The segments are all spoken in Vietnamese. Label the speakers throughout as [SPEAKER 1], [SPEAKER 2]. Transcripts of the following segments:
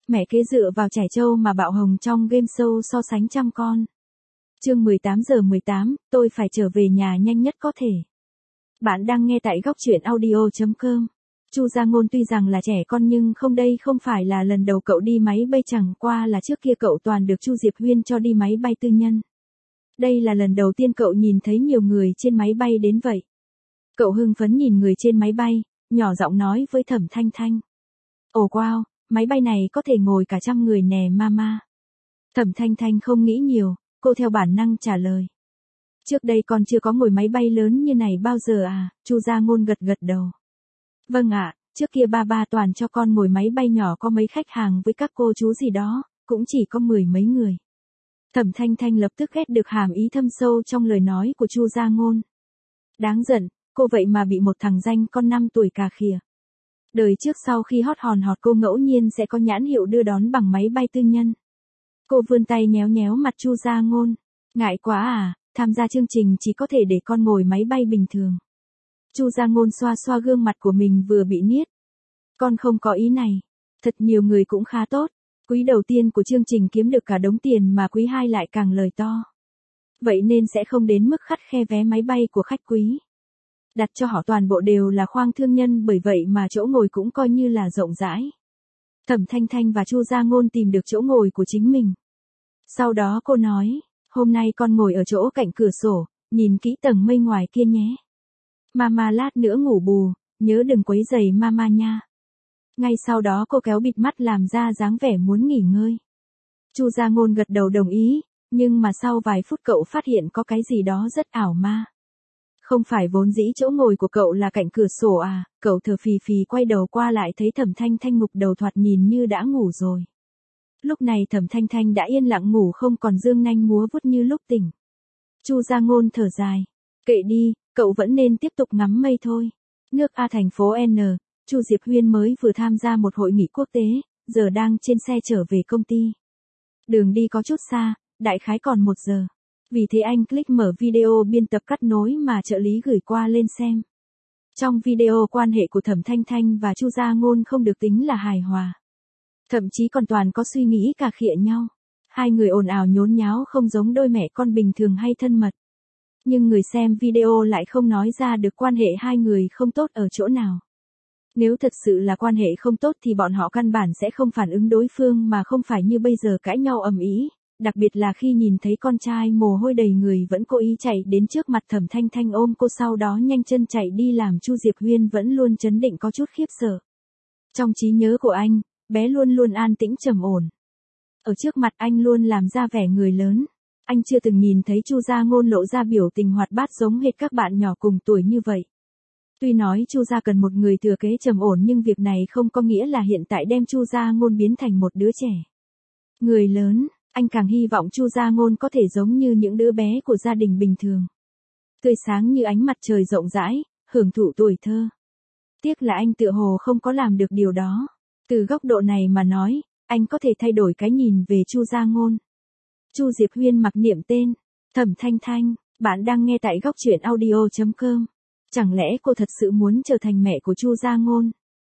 [SPEAKER 1] Mẹ kế dựa vào trẻ trâu mà bạo hồng trong game show so sánh trăm con. Chương 18:18, tôi phải trở về nhà nhanh nhất có thể. Bạn đang nghe tại góc truyện audio.com. Chu Gia Ngôn tuy rằng là trẻ con nhưng đây không phải là lần đầu cậu đi máy bay, chẳng qua là trước kia cậu toàn được Chu Diệp Huyên cho đi máy bay tư nhân. Đây là lần đầu tiên cậu nhìn thấy nhiều người trên máy bay đến vậy. Cậu hưng phấn nhìn người trên máy bay, nhỏ giọng nói với Thẩm Thanh Thanh. Ồ wow, máy bay này có thể ngồi cả 100 người nè mama. Thẩm Thanh Thanh không nghĩ nhiều, cô theo bản năng trả lời. Trước đây con chưa có ngồi máy bay lớn như này bao giờ à, Chu Gia Ngôn gật gật đầu. Vâng ạ, trước kia ba toàn cho con ngồi máy bay nhỏ có mấy khách hàng với các cô chú gì đó, cũng chỉ có 10 mấy người. Thẩm Thanh Thanh lập tức ghét được hàm ý thâm sâu trong lời nói của Chu Gia Ngôn. Đáng giận, cô vậy mà bị một thằng danh con 5 tuổi cà khịa. Đời trước sau khi hot hòn hot cô ngẫu nhiên sẽ có nhãn hiệu đưa đón bằng máy bay tư nhân. Cô vươn tay nhéo nhéo mặt Chu Gia Ngôn. Ngại quá à, tham gia chương trình chỉ có thể để con ngồi máy bay bình thường. Chu Gia Ngôn xoa xoa gương mặt của mình vừa bị niết. Con không có ý này. Thật nhiều người cũng khá tốt. Quý đầu tiên của chương trình kiếm được cả đống tiền mà quý 2 lại càng lời to. Vậy nên sẽ không đến mức khắt khe vé máy bay của khách quý. Đặt cho họ toàn bộ đều là khoang thương nhân, bởi vậy mà chỗ ngồi cũng coi như là rộng rãi. Thẩm Thanh Thanh và Chu Gia Ngôn tìm được chỗ ngồi của chính mình. Sau đó cô nói, hôm nay con ngồi ở chỗ cạnh cửa sổ, nhìn kỹ tầng mây ngoài kia nhé. Mama lát nữa ngủ bù, nhớ đừng quấy rầy mama nha. Ngay sau đó cô kéo bịt mắt làm ra dáng vẻ muốn nghỉ ngơi. Chu Gia Ngôn gật đầu đồng ý, nhưng mà sau vài phút cậu phát hiện có cái gì đó rất ảo ma. Không phải vốn dĩ chỗ ngồi của cậu là cạnh cửa sổ à, cậu thở phì phì quay đầu qua lại thấy Thẩm Thanh Thanh ngục đầu thoạt nhìn như đã ngủ rồi. Lúc này Thẩm Thanh Thanh đã yên lặng ngủ, không còn dương nanh múa vuốt như lúc tỉnh. Chu Gia Ngôn thở dài. Kệ đi, cậu vẫn nên tiếp tục ngắm mây thôi. Nước A thành phố N, Chu Diệp Huyên mới vừa tham gia một hội nghị quốc tế, giờ đang trên xe trở về công ty. Đường đi có chút xa, đại khái còn 1 giờ. Vì thế anh click mở video biên tập cắt nối mà trợ lý gửi qua lên xem. Trong video quan hệ của Thẩm Thanh Thanh và Chu Gia Ngôn không được tính là hài hòa. Thậm chí còn toàn có suy nghĩ cà khịa nhau. Hai người ồn ào nhốn nháo không giống đôi mẹ con bình thường hay thân mật. Nhưng người xem video lại không nói ra được quan hệ hai người không tốt ở chỗ nào. Nếu thật sự là quan hệ không tốt thì bọn họ căn bản sẽ không phản ứng đối phương mà không phải như bây giờ cãi nhau ầm ĩ. Đặc biệt là khi nhìn thấy con trai mồ hôi đầy người vẫn cố ý chạy đến trước mặt Thẩm Thanh Thanh ôm cô, sau đó nhanh chân chạy đi, làm Chu Diệp Huyên vẫn luôn trấn định có chút khiếp sợ. Trong trí nhớ của anh, bé luôn luôn an tĩnh trầm ổn. Ở trước mặt anh luôn làm ra vẻ người lớn. Anh chưa từng nhìn thấy Chu Gia Ngôn lộ ra biểu tình hoạt bát giống hệt các bạn nhỏ cùng tuổi như vậy. Tuy nói Chu Gia cần một người thừa kế trầm ổn, nhưng việc này không có nghĩa là hiện tại đem Chu Gia Ngôn biến thành một đứa trẻ. Người lớn. Anh càng hy vọng Chu Gia Ngôn có thể giống như những đứa bé của gia đình bình thường. Tươi sáng như ánh mặt trời rộng rãi, hưởng thụ tuổi thơ. Tiếc là anh tựa hồ không có làm được điều đó. Từ góc độ này mà nói, anh có thể thay đổi cái nhìn về Chu Gia Ngôn. Chu Diệp Huyên mặc niệm tên. Thẩm Thanh Thanh, bạn đang nghe tại góc truyện audio.com. Chẳng lẽ cô thật sự muốn trở thành mẹ của Chu Gia Ngôn?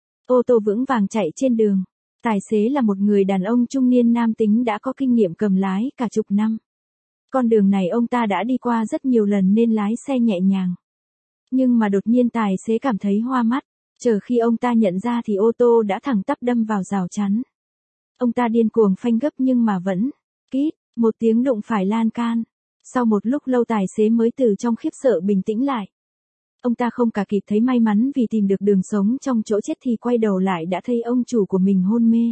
[SPEAKER 1] Ô tô vững vàng chạy trên đường. Tài xế là một người đàn ông trung niên nam tính đã có kinh nghiệm cầm lái cả chục năm. Con đường này ông ta đã đi qua rất nhiều lần nên lái xe nhẹ nhàng. Nhưng mà đột nhiên tài xế cảm thấy hoa mắt, chờ khi ông ta nhận ra thì ô tô đã thẳng tắp đâm vào rào chắn. Ông ta điên cuồng phanh gấp nhưng mà vẫn, kít, một tiếng đụng phải lan can. Sau một lúc lâu tài xế mới từ trong khiếp sợ bình tĩnh lại. Ông ta không cả kịp thấy may mắn vì tìm được đường sống trong chỗ chết thì quay đầu lại đã thấy ông chủ của mình hôn mê.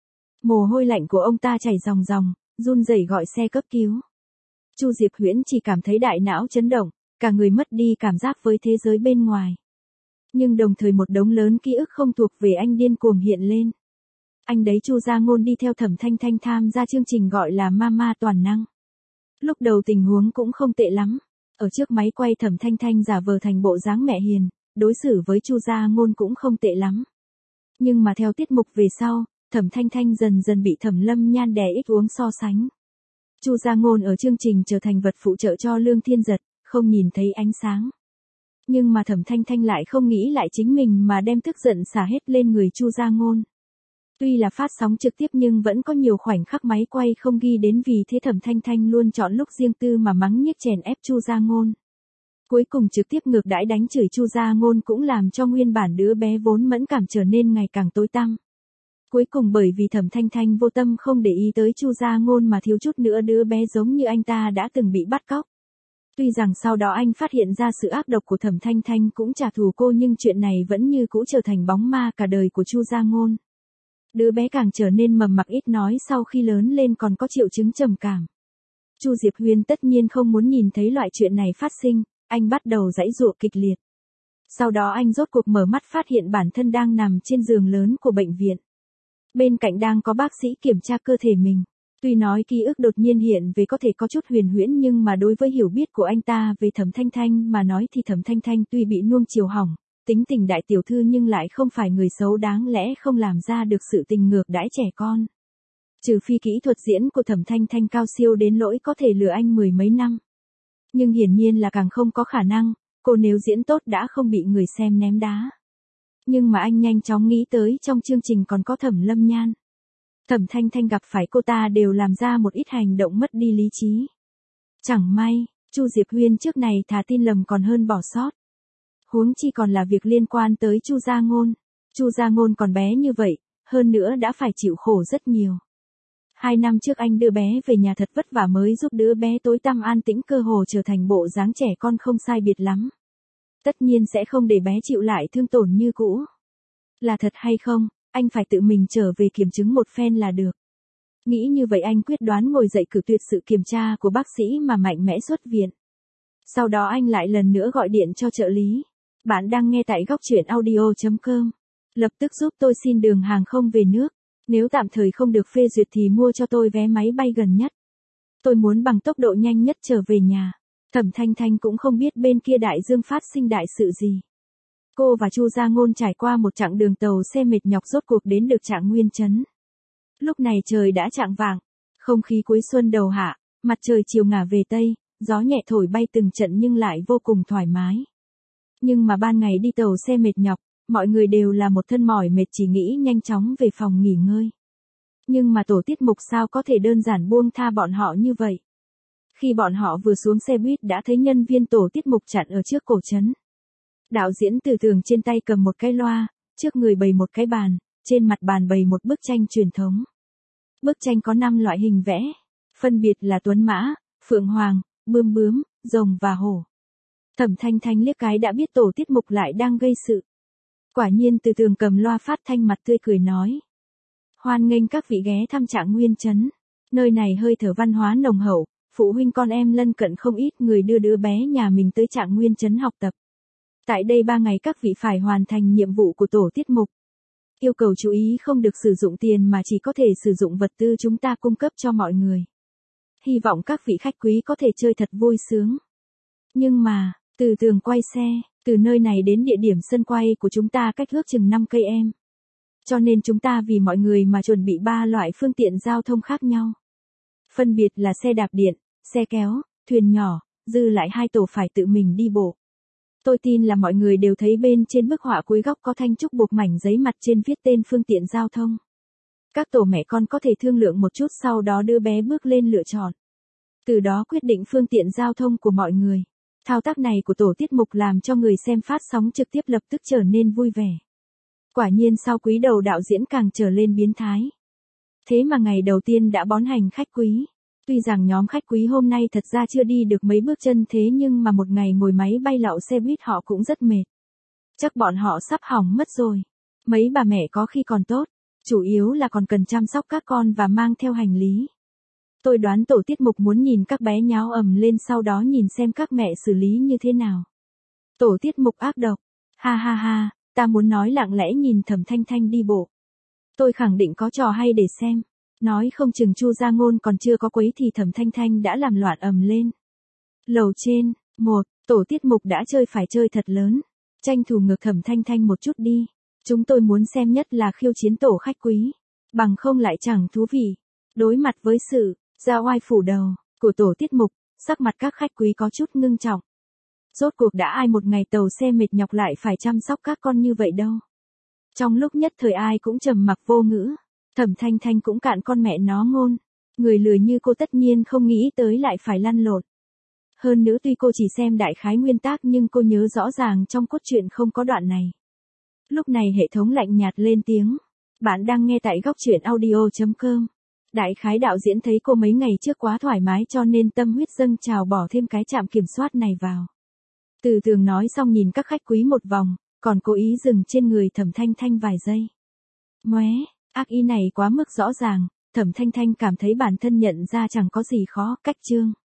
[SPEAKER 1] Mồ hôi lạnh của ông ta chảy ròng ròng, run rẩy gọi xe cấp cứu. Chu Diệp Huyễn chỉ cảm thấy đại não chấn động, cả người mất đi cảm giác với thế giới bên ngoài. Nhưng đồng thời một đống lớn ký ức không thuộc về anh điên cuồng hiện lên. Anh đấy Chu Gia Ngôn đi theo Thẩm Thanh Thanh tham gia chương trình gọi là Mama toàn năng. Lúc đầu tình huống cũng không tệ lắm. Ở trước máy quay Thẩm Thanh Thanh giả vờ thành bộ dáng mẹ hiền, đối xử với Chu Gia Ngôn cũng không tệ lắm. Nhưng mà theo tiết mục về sau, Thẩm Thanh Thanh dần dần bị Thẩm Lâm Nhan đè ít uống so sánh. Chu Gia Ngôn ở chương trình trở thành vật phụ trợ cho Lương Thiên Giật, không nhìn thấy ánh sáng. Nhưng mà Thẩm Thanh Thanh lại không nghĩ lại chính mình mà đem tức giận xả hết lên người Chu Gia Ngôn. Tuy là phát sóng trực tiếp nhưng vẫn có nhiều khoảnh khắc máy quay không ghi đến, vì thế Thẩm Thanh Thanh luôn chọn lúc riêng tư mà mắng nhiếc chèn ép Chu Gia Ngôn. Cuối cùng trực tiếp ngược đãi đánh chửi Chu Gia Ngôn, cũng làm cho nguyên bản đứa bé vốn mẫn cảm trở nên ngày càng tối tăm. Cuối cùng bởi vì Thẩm Thanh Thanh vô tâm không để ý tới Chu Gia Ngôn mà thiếu chút nữa đứa bé giống như anh ta đã từng bị bắt cóc. Tuy rằng sau đó anh phát hiện ra sự ác độc của Thẩm Thanh Thanh cũng trả thù cô, nhưng chuyện này vẫn như cũ trở thành bóng ma cả đời của Chu Gia Ngôn. Đứa bé càng trở nên mầm mặc ít nói, sau khi lớn lên còn có triệu chứng trầm cảm. Chu Diệp Huyên tất nhiên không muốn nhìn thấy loại chuyện này phát sinh, anh bắt đầu giãy giụa kịch liệt. Sau đó anh rốt cuộc mở mắt, phát hiện bản thân đang nằm trên giường lớn của bệnh viện. Bên cạnh đang có bác sĩ kiểm tra cơ thể mình. Tuy nói ký ức đột nhiên hiện về có thể có chút huyền huyễn, nhưng mà đối với hiểu biết của anh ta về Thẩm Thanh Thanh mà nói thì Thẩm Thanh Thanh tuy bị nuông chiều hỏng, tính tình đại tiểu thư nhưng lại không phải người xấu, đáng lẽ không làm ra được sự tình ngược đãi trẻ con. Trừ phi kỹ thuật diễn của Thẩm Thanh Thanh cao siêu đến lỗi có thể lừa anh mười mấy năm. Nhưng hiển nhiên là càng không có khả năng, cô nếu diễn tốt đã không bị người xem ném đá. Nhưng mà anh nhanh chóng nghĩ tới trong chương trình còn có Thẩm Lâm Nhan. Thẩm Thanh Thanh gặp phải cô ta đều làm ra một ít hành động mất đi lý trí. Chẳng may, Chu Diệp Huyên trước này thà tin lầm còn hơn bỏ sót. Huống chi còn là việc liên quan tới Chu Gia Ngôn. Chu Gia Ngôn còn bé như vậy, hơn nữa đã phải chịu khổ rất nhiều. 2 năm trước anh đưa bé về nhà thật vất vả mới giúp đứa bé tối tăm an tĩnh, cơ hồ trở thành bộ dáng trẻ con không sai biệt lắm. Tất nhiên sẽ không để bé chịu lại thương tổn như cũ. Là thật hay không, anh phải tự mình trở về kiểm chứng một phen là được. Nghĩ như vậy anh quyết đoán ngồi dậy cử tuyệt sự kiểm tra của bác sĩ mà mạnh mẽ xuất viện. Sau đó anh lại lần nữa gọi điện cho trợ lý. Bạn đang nghe tại góc truyện audio.com. Lập tức giúp tôi xin đường hàng không về nước. Nếu tạm thời không được phê duyệt thì mua cho tôi vé máy bay gần nhất. Tôi muốn bằng tốc độ nhanh nhất trở về nhà. Thẩm Thanh Thanh cũng không biết bên kia đại dương phát sinh đại sự gì. Cô và Chu Gia Ngôn trải qua một chặng đường tàu xe mệt nhọc rốt cuộc đến được Trạng Nguyên Trấn. Lúc này trời đã chạng vạng, không khí cuối xuân đầu hạ, mặt trời chiều ngả về tây, gió nhẹ thổi bay từng trận nhưng lại vô cùng thoải mái. Nhưng mà ban ngày đi tàu xe mệt nhọc, mọi người đều là một thân mỏi mệt, chỉ nghĩ nhanh chóng về phòng nghỉ ngơi. Nhưng mà tổ tiết mục sao có thể đơn giản buông tha bọn họ như vậy. Khi bọn họ vừa xuống xe buýt đã thấy nhân viên tổ tiết mục chặn ở trước cổ trấn. Đạo diễn Từ Tường trên tay cầm một cái loa, trước người bày một cái bàn, trên mặt bàn bày một bức tranh truyền thống. Bức tranh có 5 loại hình vẽ, phân biệt là tuấn mã, phượng hoàng, bươm bướm, rồng và hổ. Thẩm Thanh Thanh liếc cái đã biết tổ tiết mục lại đang gây sự. Quả nhiên Từ Tường cầm loa phát thanh, mặt tươi cười nói: hoan nghênh các vị ghé thăm Trạng Nguyên Trấn. Nơi này hơi thở văn hóa nồng hậu, phụ huynh con em lân cận không ít người đưa đứa bé nhà mình tới Trạng Nguyên Trấn học tập. Tại đây 3 ngày các vị phải hoàn thành nhiệm vụ của tổ tiết mục. Yêu cầu chú ý không được sử dụng tiền mà chỉ có thể sử dụng vật tư chúng ta cung cấp cho mọi người. Hy vọng các vị khách quý có thể chơi thật vui sướng. Nhưng mà, Từ Tường quay xe, từ nơi này đến địa điểm sân quay của chúng ta cách ước chừng 5 cây em. Cho nên chúng ta vì mọi người mà chuẩn bị 3 loại phương tiện giao thông khác nhau. Phân biệt là xe đạp điện, xe kéo, thuyền nhỏ, dư lại 2 tổ phải tự mình đi bộ. Tôi tin là mọi người đều thấy bên trên bức họa cuối góc có thanh trúc buộc mảnh giấy mặt trên viết tên phương tiện giao thông. Các tổ mẹ con có thể thương lượng một chút, sau đó đưa bé bước lên lựa chọn. Từ đó quyết định phương tiện giao thông của mọi người. Thao tác này của tổ tiết mục làm cho người xem phát sóng trực tiếp lập tức trở nên vui vẻ. Quả nhiên sau quý đầu đạo diễn càng trở lên biến thái. Thế mà ngày đầu tiên đã bón hành khách quý. Tuy rằng nhóm khách quý hôm nay thật ra chưa đi được mấy bước chân, thế nhưng mà một ngày ngồi máy bay lậu xe buýt họ cũng rất mệt. Chắc bọn họ sắp hỏng mất rồi. Mấy bà mẹ có khi còn tốt, chủ yếu là còn cần chăm sóc các con và mang theo hành lý. Tôi đoán tổ tiết mục muốn nhìn các bé nháo ầm lên, sau đó nhìn xem các mẹ xử lý như thế nào. Tổ tiết mục ác độc. Ha ha ha, ta muốn nói lặng lẽ nhìn Thẩm Thanh Thanh đi bộ. Tôi khẳng định có trò hay để xem. Nói không chừng Chu Gia Ngôn còn chưa có quấy thì Thẩm Thanh Thanh đã làm loạn ầm lên. Lầu trên, tổ tiết mục đã chơi phải chơi thật lớn. Tranh thủ ngược Thẩm Thanh Thanh một chút đi. Chúng tôi muốn xem nhất là khiêu chiến tổ khách quý. Bằng không lại chẳng thú vị. Đối mặt với sự ra oai phủ đầu của tổ tiết mục, sắc mặt các khách quý có chút ngưng trọng. Rốt cuộc đã ai một ngày tàu xe mệt nhọc lại phải chăm sóc các con như vậy đâu. Trong lúc nhất thời ai cũng trầm mặc vô ngữ. Thẩm Thanh Thanh cũng cạn con mẹ nó ngôn. Người lười như cô tất nhiên không nghĩ tới lại phải lăn lộn. Hơn nữa tuy cô chỉ xem đại khái nguyên tác nhưng cô nhớ rõ ràng trong cốt truyện không có đoạn này. Lúc này hệ thống lạnh nhạt lên tiếng. Bạn đang nghe tại góc truyện audio.com. Đại khái đạo diễn thấy cô mấy ngày trước quá thoải mái cho nên tâm huyết dâng trào bỏ thêm cái trạm kiểm soát này vào. Từ Tường nói xong nhìn các khách quý một vòng, còn cố ý dừng trên người Thẩm Thanh Thanh vài giây. Ngoé, ác ý này quá mức rõ ràng, Thẩm Thanh Thanh cảm thấy bản thân nhận ra chẳng có gì khó, cách chương.